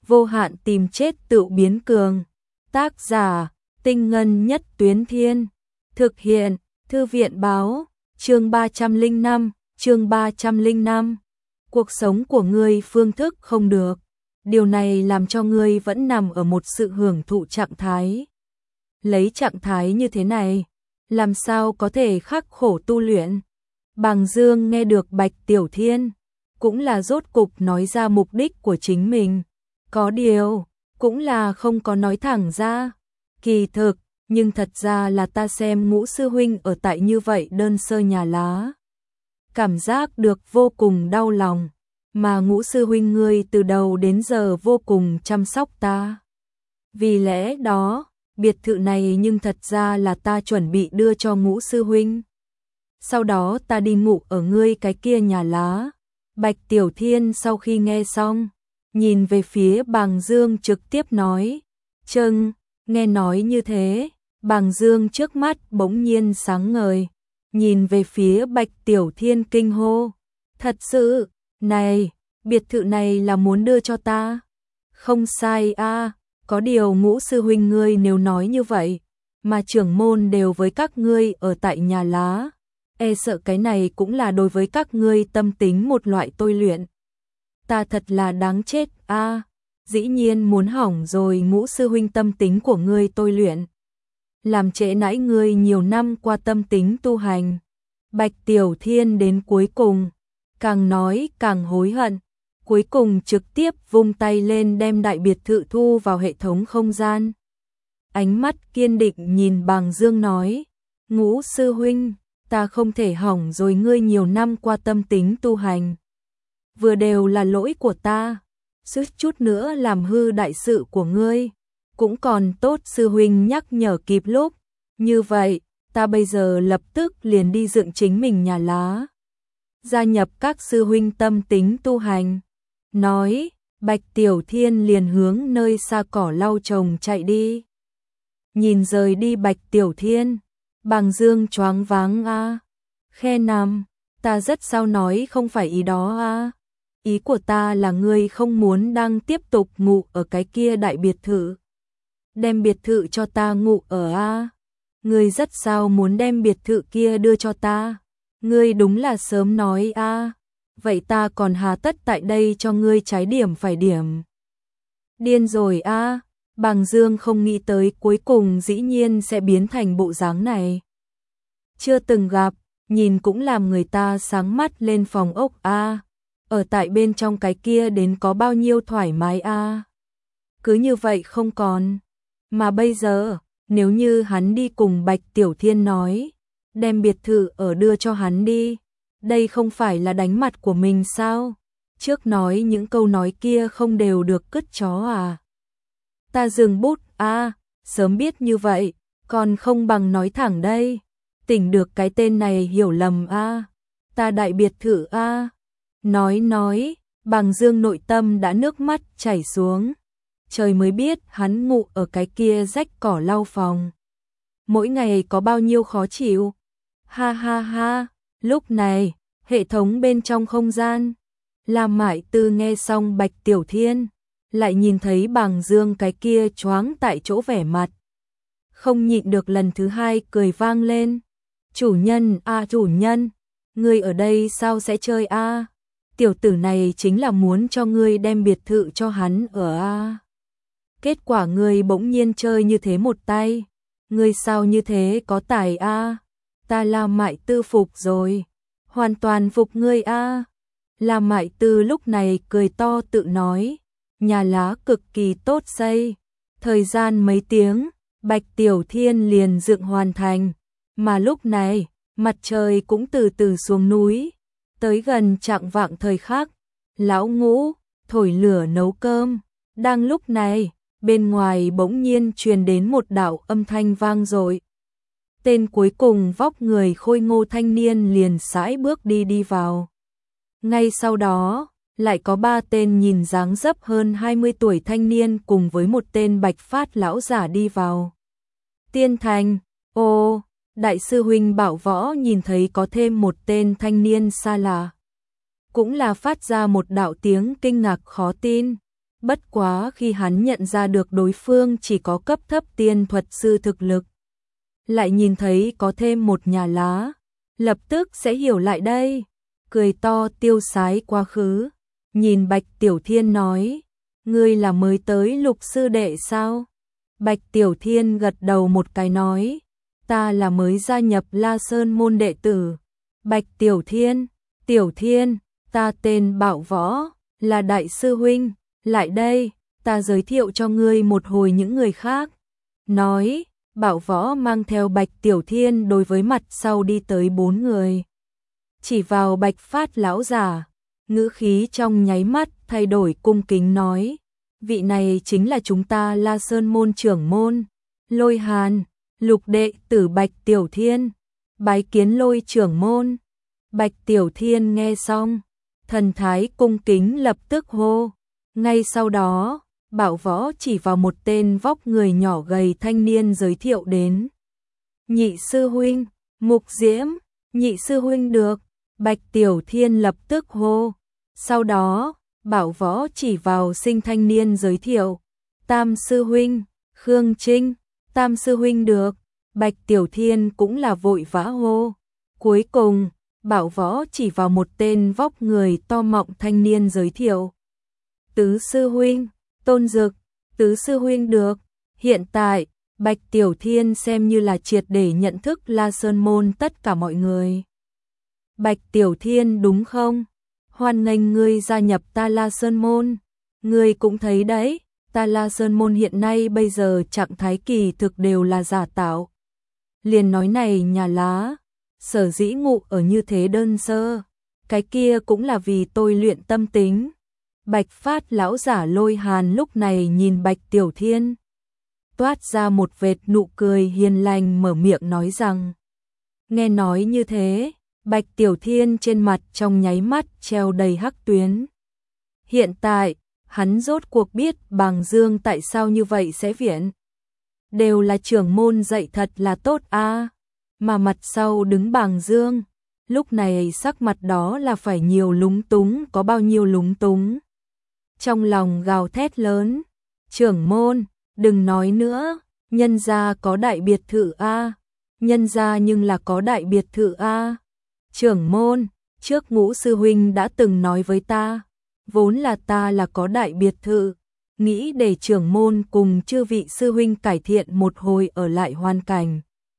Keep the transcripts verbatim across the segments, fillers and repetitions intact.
vô hạn tìm chết tự biến cường. Tác giả, Tinh Ngân Nhất Tuyến Thiên. Thực hiện, Thư viện báo, chương ba trăm lẻ năm, chương ba trăm lẻ năm. Cuộc sống của ngươi phương thức không được. Điều này làm cho ngươi vẫn nằm ở một sự hưởng thụ trạng thái. Lấy trạng thái như thế này, làm sao có thể khắc khổ tu luyện? Bàng Dương nghe được Bạch Tiểu Thiên, cũng là rốt cục nói ra mục đích của chính mình. Có điều, cũng là không có nói thẳng ra. Kỳ thực, nhưng thật ra là ta xem Ngũ sư huynh ở tại như vậy đơn sơ nhà lá. Cảm giác được vô cùng đau lòng, mà Ngũ sư huynh ngươi từ đầu đến giờ vô cùng chăm sóc ta. Vì lẽ đó, biệt thự này nhưng thật ra là ta chuẩn bị đưa cho Ngũ sư huynh. Sau đó ta đi ngủ ở ngươi cái kia nhà lá. Bạch Tiểu Thiên sau khi nghe xong, nhìn về phía Bàng Dương trực tiếp nói, châng, nghe nói như thế, Bàng Dương trước mắt bỗng nhiên sáng ngời, nhìn về phía Bạch Tiểu Thiên kinh hô, thật sự, này, biệt thự này là muốn đưa cho ta. Không sai a, có điều Ngũ sư huynh ngươi nếu nói như vậy, mà trưởng môn đều với các ngươi ở tại nhà lá, e sợ cái này cũng là đối với các ngươi tâm tính một loại tôi luyện. Ta thật là đáng chết a, dĩ nhiên muốn hỏng rồi Ngũ sư huynh tâm tính của ngươi tôi luyện. Làm trễ nãi ngươi nhiều năm qua tâm tính tu hành. Bạch Tiểu Thiên đến cuối cùng, càng nói càng hối hận, cuối cùng trực tiếp vung tay lên đem đại biệt thự thu vào hệ thống không gian. Ánh mắt kiên định nhìn Bàng Dương nói, Ngũ sư huynh, ta không thể hỏng rồi ngươi nhiều năm qua tâm tính tu hành. Vừa đều là lỗi của ta, suýt chút nữa làm hư đại sự của ngươi, cũng còn tốt sư huynh nhắc nhở kịp lúc. Như vậy, ta bây giờ lập tức liền đi dựng chính mình nhà lá, gia nhập các sư huynh tâm tính tu hành. Nói, Bạch Tiểu Thiên liền hướng nơi xa cỏ lau trồng chạy đi. Nhìn rời đi Bạch Tiểu Thiên, Bàng Dương choáng váng a, khe nằm, ta rất sao nói không phải ý đó a. Ý của ta là ngươi không muốn đang tiếp tục ngủ ở cái kia đại biệt thự. Đem biệt thự cho ta ngủ ở a. Ngươi rất sao muốn đem biệt thự kia đưa cho ta. Ngươi đúng là sớm nói a. Vậy ta còn hà tất tại đây cho ngươi trái điểm phải điểm. Điên rồi a. Bàng Dương không nghĩ tới cuối cùng dĩ nhiên sẽ biến thành bộ dáng này. Chưa từng gặp, nhìn cũng làm người ta sáng mắt lên phòng ốc a. Ở tại bên trong cái kia đến có bao nhiêu thoải mái a. Cứ như vậy không còn. Mà bây giờ, nếu như hắn đi cùng Bạch Tiểu Thiên nói, đem biệt thự ở đưa cho hắn đi, đây không phải là đánh mặt của mình sao? Trước nói những câu nói kia không đều được cứt chó à? Ta dừng bút a, sớm biết như vậy, còn không bằng nói thẳng đây. Tỉnh được cái tên này hiểu lầm a. Ta đại biệt thự a. Nói nói, Bàng Dương nội tâm đã nước mắt chảy xuống. Trời mới biết hắn ngủ ở cái kia rách cỏ lau phòng. Mỗi ngày có bao nhiêu khó chịu. Ha ha ha, lúc này, hệ thống bên trong không gian. Lam Mại Tư nghe xong Bạch Tiểu Thiên, lại nhìn thấy Bàng Dương cái kia choáng tại chỗ vẻ mặt. Không nhịn được lần thứ hai cười vang lên. Chủ nhân a à, chủ nhân, ngươi ở đây sao sẽ chơi a? À? Tiểu tử này chính là muốn cho ngươi đem biệt thự cho hắn ở a. À? Kết quả ngươi bỗng nhiên chơi như thế một tay. Ngươi sao như thế có tài a? À? Ta Lam Mại Tư phục rồi. Hoàn toàn phục ngươi a. À? Lam Mại Tư lúc này cười to tự nói. Nhà lá cực kỳ tốt xây. Thời gian mấy tiếng, Bạch Tiểu Thiên liền dựng hoàn thành. Mà lúc này, mặt trời cũng từ từ xuống núi. Tới gần chạng vạng thời khắc, lão Ngũ thổi lửa nấu cơm. Đang lúc này, bên ngoài bỗng nhiên truyền đến một đạo âm thanh vang dội. Tên cuối cùng vóc người khôi ngô thanh niên liền sải bước đi đi vào. Ngay sau đó, lại có ba tên nhìn dáng dấp hơn hai mươi tuổi thanh niên cùng với một tên bạch phát lão giả đi vào. Tiên Thành, ô, đại sư huynh Bảo Võ nhìn thấy có thêm một tên thanh niên xa lạ, cũng là phát ra một đạo tiếng kinh ngạc khó tin. Bất quá khi hắn nhận ra được đối phương chỉ có cấp thấp tiên thuật sư thực lực, lại nhìn thấy có thêm một nhà lá, lập tức sẽ hiểu lại đây, cười to tiêu sái quá khứ, nhìn Bạch Tiểu Thiên nói, ngươi là mới tới Lục sư đệ sao? Bạch Tiểu Thiên gật đầu một cái nói, ta là mới gia nhập La Sơn môn đệ tử. Bạch Tiểu Thiên, Tiểu Thiên, ta tên Bảo Võ, là đại sư huynh, lại đây, ta giới thiệu cho ngươi một hồi những người khác. Nói, Bảo Võ mang theo Bạch Tiểu Thiên đối với mặt sau đi tới bốn người. Chỉ vào Bạch Phát lão giả, ngữ khí trong nháy mắt thay đổi cung kính nói, vị này chính là chúng ta La Sơn môn trưởng môn, Lôi Hàn, lục đệ tử Bạch Tiểu Thiên, bái kiến Lôi trưởng môn. Bạch Tiểu Thiên nghe xong, thần thái cung kính lập tức hô. Ngay sau đó, Bảo Võ chỉ vào một tên vóc người nhỏ gầy thanh niên giới thiệu đến. Nhị sư huynh, Mục Diễm, nhị sư huynh được. Bạch Tiểu Thiên lập tức hô. Sau đó, Bảo Võ chỉ vào sinh thanh niên giới thiệu. Tam sư huynh, Khương Trinh, tam sư huynh được. Bạch Tiểu Thiên cũng là vội vã hô. Cuối cùng, Bảo Võ chỉ vào một tên vóc người to mọng thanh niên giới thiệu. Tứ sư huynh, Tôn Dực, tứ sư huynh được. Hiện tại, Bạch Tiểu Thiên xem như là triệt để nhận thức La Sơn môn tất cả mọi người. Bạch Tiểu Thiên đúng không? Hoan nghênh ngươi gia nhập ta La Sơn môn. Ngươi cũng thấy đấy, ta La Sơn môn hiện nay bây giờ trạng thái kỳ thực đều là giả tạo. Liền nói này nhà lá, sở dĩ ngụ ở như thế đơn sơ, cái kia cũng là vì tôi luyện tâm tính. Bạch Phát lão giả Lôi Hàn lúc này nhìn Bạch Tiểu Thiên, toát ra một vệt nụ cười hiền lành mở miệng nói rằng. Nghe nói như thế, Bạch Tiểu Thiên trên mặt trong nháy mắt treo đầy hắc tuyến. Hiện tại, hắn rốt cuộc biết Bàng Dương tại sao như vậy sẽ viện. Đều là trưởng môn dạy thật là tốt a, mà mặt sau đứng Bàng Dương, lúc này sắc mặt đó là phải nhiều lúng túng có bao nhiêu lúng túng. Trong lòng gào thét lớn, trưởng môn, đừng nói nữa, nhân gia có đại biệt thự a, nhân gia nhưng là có đại biệt thự a. Trưởng môn, trước Ngũ sư huynh đã từng nói với ta, vốn là ta là có đại biệt thự, nghĩ để trưởng môn cùng chư vị sư huynh cải thiện một hồi ở lại hoàn cảnh.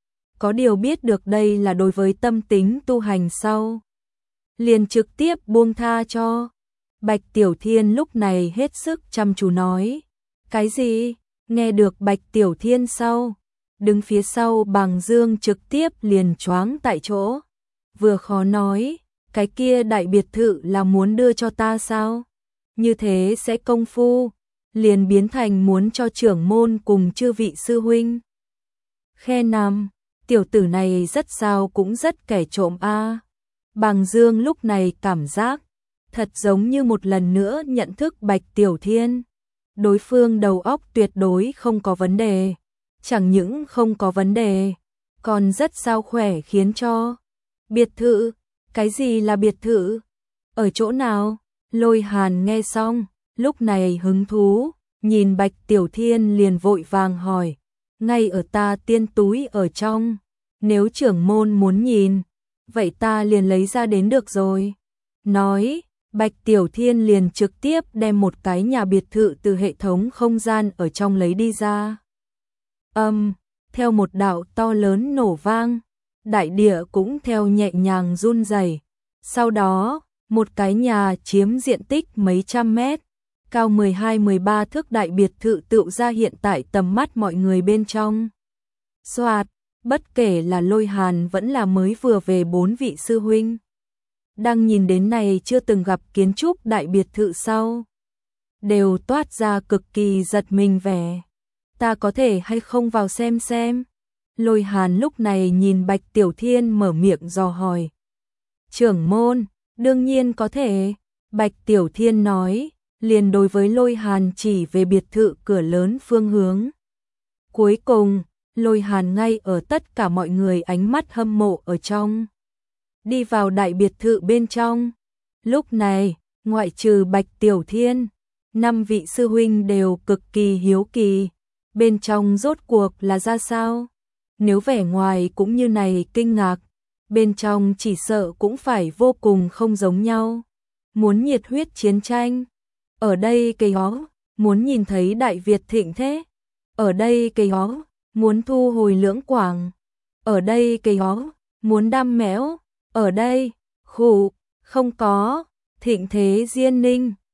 Có điều biết được đây là đối với tâm tính tu hành sau, liền trực tiếp buông tha cho. Bạch Tiểu Thiên lúc này hết sức chăm chú nói. Cái gì? Nghe được Bạch Tiểu Thiên sau, đứng phía sau Bàng Dương trực tiếp liền choáng tại chỗ. Vừa khó nói, cái kia đại biệt thự là muốn đưa cho ta sao? Như thế sẽ công phu, liền biến thành muốn cho trưởng môn cùng chư vị sư huynh. Khe nằm, tiểu tử này rất sao cũng rất kẻ trộm a. Bàng Dương lúc này cảm giác thật giống như một lần nữa nhận thức Bạch Tiểu Thiên. Đối phương đầu óc tuyệt đối không có vấn đề, chẳng những không có vấn đề, còn rất sao khỏe khiến cho. Biệt thự, cái gì là biệt thự? Ở chỗ nào? Lôi Hàn nghe xong, lúc này hứng thú, nhìn Bạch Tiểu Thiên liền vội vàng hỏi, ngay ở ta tiên túi ở trong, nếu trưởng môn muốn nhìn, vậy ta liền lấy ra đến được rồi. Nói, Bạch Tiểu Thiên liền trực tiếp đem một cái nhà biệt thự từ hệ thống không gian ở trong lấy đi ra. Âm, um, theo một đạo to lớn nổ vang, đại địa cũng theo nhẹ nhàng run rẩy. Sau đó, một cái nhà chiếm diện tích mấy trăm mét, cao mười hai mười ba thước đại biệt thự tựu ra hiện tại tầm mắt mọi người bên trong. Soạt, bất kể là Lôi Hàn vẫn là mới vừa về bốn vị sư huynh, đang nhìn đến này chưa từng gặp kiến trúc đại biệt thự sau, đều toát ra cực kỳ giật mình vẻ. Ta có thể hay không vào xem xem? Lôi Hàn lúc này nhìn Bạch Tiểu Thiên mở miệng dò hỏi. Trưởng môn, đương nhiên có thể. Bạch Tiểu Thiên nói, liền đối với Lôi Hàn chỉ về biệt thự cửa lớn phương hướng. Cuối cùng, Lôi Hàn ngay ở tất cả mọi người ánh mắt hâm mộ ở trong, đi vào đại biệt thự bên trong. Lúc này, ngoại trừ Bạch Tiểu Thiên, Năm vị sư huynh đều cực kỳ hiếu kỳ, bên trong rốt cuộc là ra sao? Nếu vẻ ngoài cũng như này kinh ngạc, bên trong chỉ sợ cũng phải vô cùng không giống nhau. Muốn nhiệt huyết chiến tranh, ở đây cây hó, muốn nhìn thấy Đại Việt thịnh thế, ở đây cây hó, muốn thu hồi Lưỡng Quảng, ở đây cây hó, muốn đam mẽo, ở đây, khủ, không có, thịnh thế Diên Ninh.